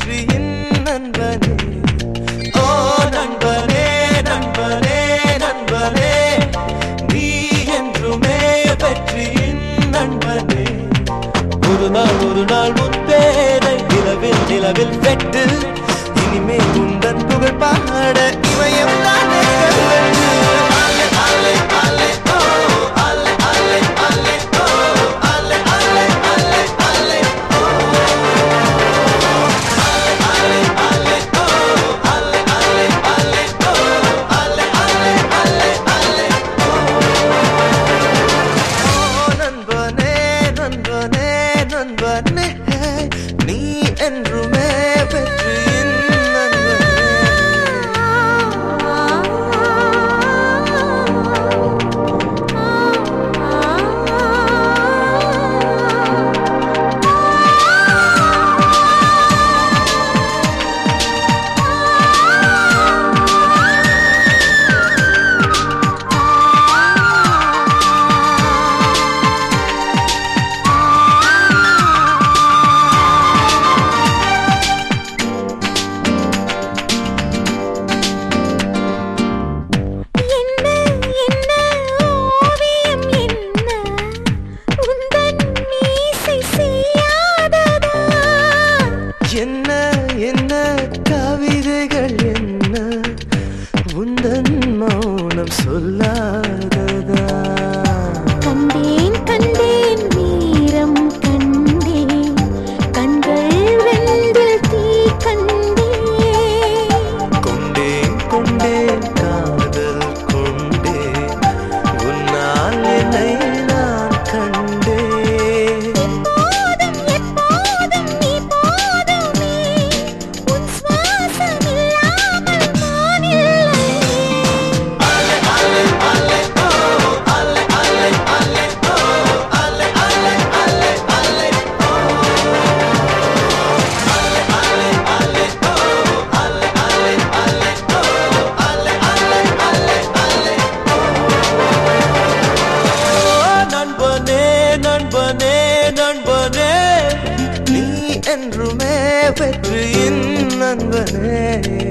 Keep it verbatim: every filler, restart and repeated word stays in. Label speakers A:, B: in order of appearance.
A: வெற்றியின் நண்பனே. ஓ நண்பனே நண்பனே நண்பனே, நீ என்றுமே வெற்றியின் நண்பனே. ஒரு நாள் ஒரு நாள் உன் பேரை நிலவில் நிலவில் வெட்டு, இனிமே உந்தன் புகழ் பாட இமயம் தானே கல்வெட்டு. அலை அலை அலை ஓ அலை அலை அலை ஓ அலை அலை அலை அலை ஓ அலை அலை ஓ அலை அலை அலை ஓ அலை அலை அலை அலை ஓ. நண்பனே நண்பனே நண்பனே, நீ என்றுமே வெற்றியின் நண்பனே. என்ன என்ன கவிதைகள் என்ன, உந்தன் மௌனம் சொல்லாததா?
B: கண்டேன் கண்டேன் வீரம் கண்டேன், கண்கள் வெந்தில் தீ கண்டேன்.
A: கொண்டேன் கொண்டேன் காதல் கொண்டேன், உன்னால் என்னை நான் கண்டேன்.
B: எப்போதும் எப்போதும் நீ போதுமே, உன் சுவாசம் இல்லாமல் நான் இல்லை.
A: அலை அலை அலை ஓ அலை அலை அலை ஓ அலை அலை அலை அலை ஓ அலை அலை அலை ஓ அலை அலை அலை ஓ அலை அலை அலை அலை ஓ. நண்பனே நண்பனே நண்பனே, நீ என்றுமே வெற்றியின் நண்பனே.